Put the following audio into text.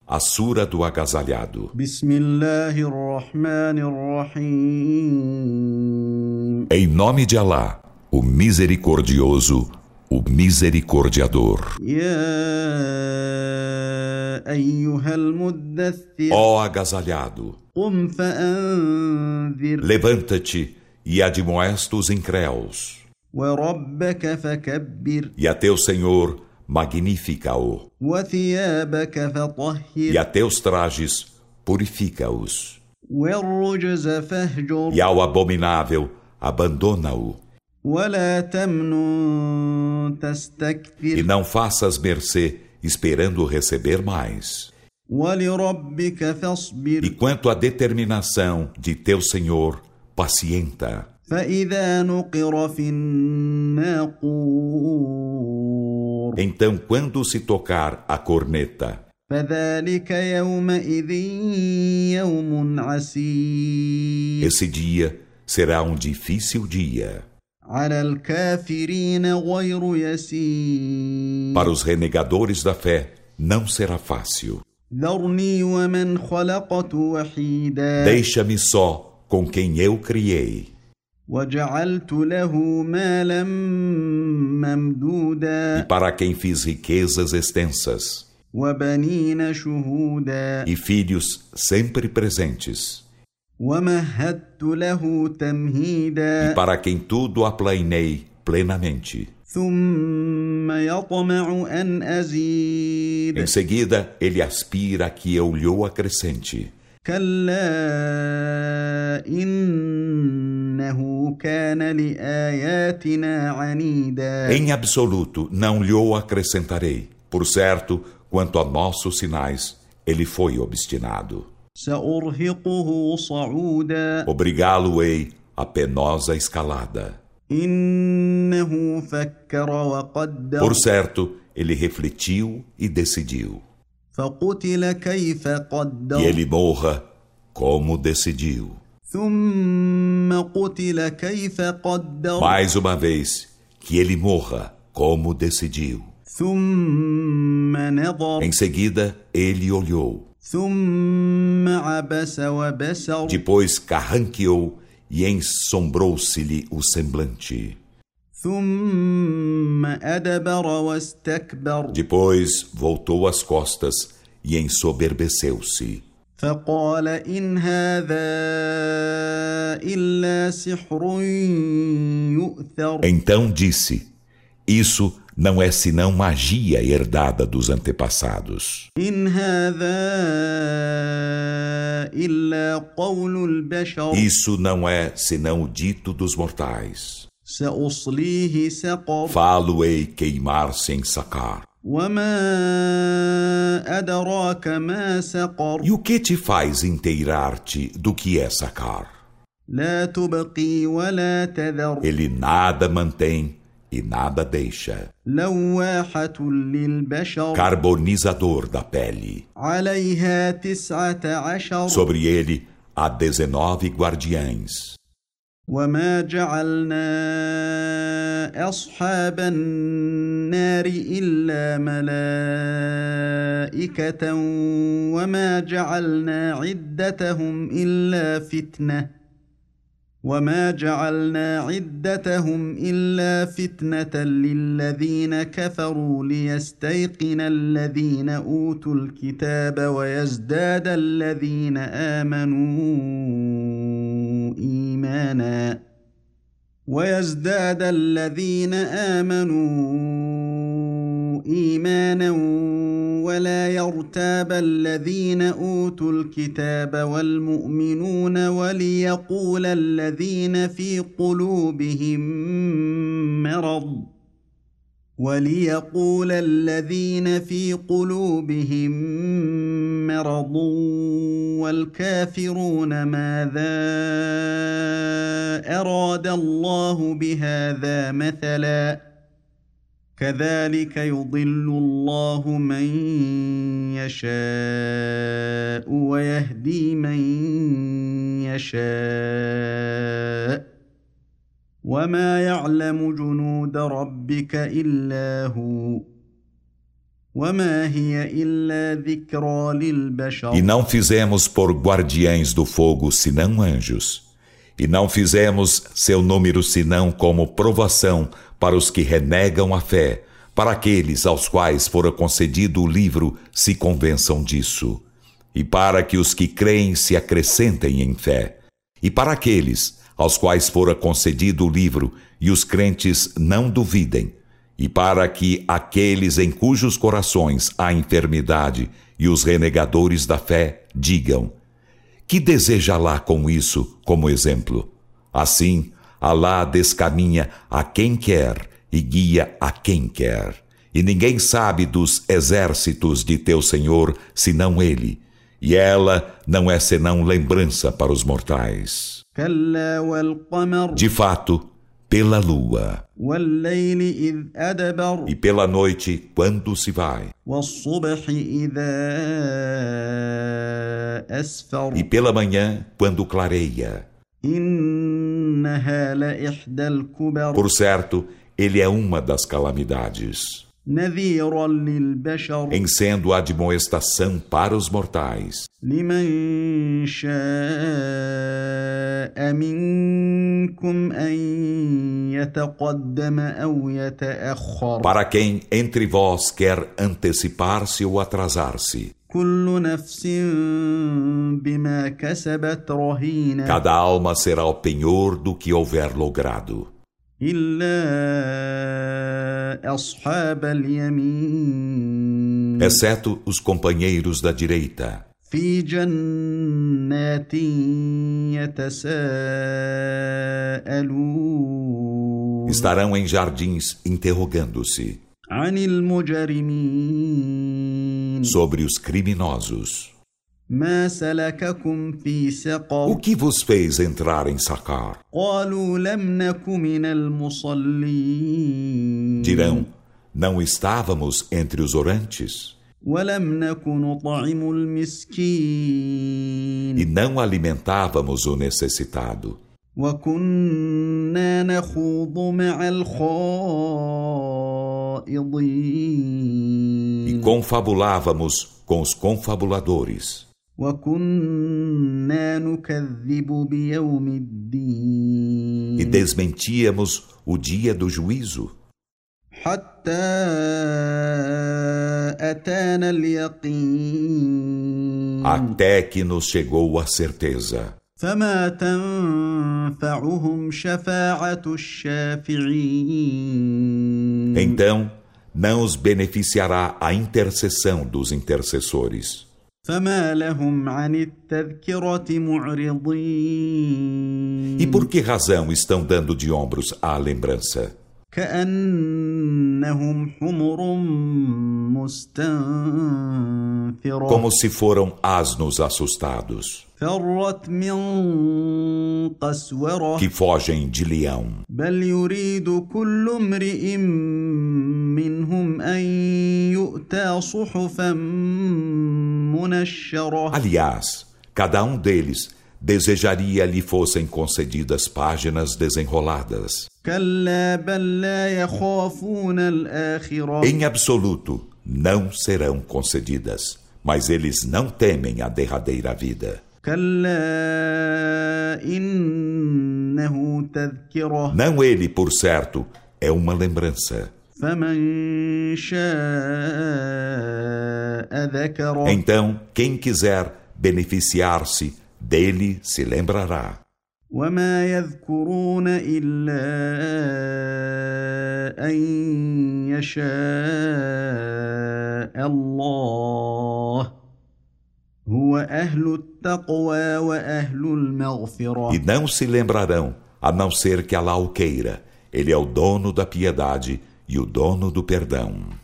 a Sura do Agasalhado. Bismillahirrahmanirrahim. Em nome de Alá, o Misericordioso, o Misericordiador. Ya ayyuhal muddaththir. Ó agasalhado, Qum fa'anzir. levanta-te e admoesta os incréus. Wa rabbaka fakabbir. E a teu Senhor, magnifica-o. Wa thiyabaka fatahhir. E a teus trajes, purifica-os. War-rujza fahjur. E ao abominável, abandona-o. Wa la tamnun E tastakthir. não faças mercê, esperando receber mais. Wa lirabbika fasbir. E quanto à determinação de teu Senhor, pacienta. فإذا نقر في الناقور. Então, quando se tocar a corneta, فذلك يومئذ يوم عسير. esse dia será um difícil dia. على الكافرين غير يسير. Para os renegadores da fé, não será fácil. ذرني ومن خلقت وحيدا. Deixa-me só com quem eu criei. وجعلت له مالا ممدودا. E para quem fiz riquezas extensas. وبنين شهودا. E filhos sempre presentes. ومهدت له تمهيدا. E para quem tudo aplainei plenamente. ثم يطمع أن أزيد. Em seguida, ele aspira que eu lhe acrescente. كلا إنه كان لآياتنا عنيدا. Em absoluto, não lhe acrescentarei. Por certo, quanto a nossos sinais, ele foi obstinado. سأرهقه صعودا. Obrigá-lo-ei a penosa escalada. إنه فكر وقدر. Por certo, ele refletiu e decidiu. فقتل كيف قدر. E ele morra como decidiu. ثم قتل كيف قدر. Mais uma vez, que ele morra como decidiu. ثم نظر. Em seguida, ele olhou. ثم عبس وبسر. Depois carranqueou e ensombrou-se-lhe o semblante. ثم أدبر واستكبر. Depois voltou as costas e ensoberbeceu-se. فقال إن هذا إلا سحر يؤثر. Então disse: isso não é senão magia herdada dos antepassados. إن هذا إلا قول البشر. Isso não é senão o dito dos mortais. سأصليه سقر. Falo-ei queimar-se em sacar. وما أدراك ما سقر. E o que te faz inteirar-te do que é sacar? لا تبقي ولا تذر. Ele nada mantém e nada deixa. لواحة للبشر. Carbonizador da pele. عليها 19. Sobre ele há 19 guardiães. وما جعلنا أصحاب النار إلا ملائكة وما جعلنا عدتهم إلا فتنة للذين كفروا ليستيقن الذين أوتوا الكتاب ويزداد الذين آمنوا إيمانا ولا يرتاب الذين أوتوا الكتاب والمؤمنون وليقول الذين في قلوبهم مرض والكافرون ماذا أراد الله بهذا مثلا كذلك يضل الله من يشاء ويهدي من يشاء وما يعلم جنود ربك إلا هو وما هي إلا ذكرى للبشر E não fizemos por guardiães do fogo senão anjos. E não fizemos seu número senão como provação para os que renegam a fé, para aqueles aos quais fora concedido o livro se convençam disso, e para que os que creem se acrescentem em fé, e para aqueles aos quais fora concedido o livro e os crentes não duvidem, e para que aqueles em cujos corações há enfermidade e os renegadores da fé digam: que deseja Alá com isso como exemplo? Assim, Alá descaminha a quem quer e guia a quem quer. E ninguém sabe dos exércitos de teu Senhor senão Ele, e ela não é senão lembrança para os mortais. كلا والقمر De fato, pela lua والليل إذ أدبر e pela noite quando se vai, والصبح إذا أسفر e pela manhã quando clareia. إنها لإحدى الكبر Por certo, ele é uma das calamidades, نذيرا للبشر em sendo a admoestação para os mortais. لمن شاء منكم أن يتقدم أو يتأخر Para quem entre vós quer antecipar-se ou atrasar-se, كل نفس بما كسبت رهينة cada alma será o penhor do que houver logrado, إلا أصحاب اليمين exceto os companheiros da direita, في جنات يتساءلون estarão em jardins interrogando-se عن المجرمين sobre os criminosos. ما سلككم في O سقر que vos fez entrar em Sacar? قالوا لم نك من المصلين Dirão: não estávamos entre os orantes ولم نك نطعم e المسكين não alimentávamos o necessitado وكنا نخوض مع الخائضين e confabulávamos com os confabuladores وكنا نكذب بيوم e الدين desmentíamos o dia do juízo, حتى أتانا اليقين até que nos chegou a certeza. فما تنفعهم شفاعة الشافعين Então não os beneficiará a intercessão dos intercessores. فما لهم عن التذكرة معرضين E por que razão estão dando de ombros à lembrança? كأنهم حمر مستنفرة Como se foram asnos assustados, فرت من قسورة que fogem de leão. بل يريد كل امرئ منهم أن يؤتى صحفا منشرة Aliás, cada um deles desejaria lhe fossem concedidas páginas desenroladas. كلا بل لا يخافون الآخرة Em absoluto, não serão concedidas, mas eles não temem a derradeira vida. كلا إنه تذكرة Não ele, por certo, é uma lembrança. فمن شاء ذكره Então, quem quiser beneficiar-se dele se lembrará. وما يذكرون إلا أن يشاء الله هو أهل التقوى وأهل المغفرة E não se lembrarão, a não ser que Alá o queira. Ele é o dono da piedade e o dono do perdão.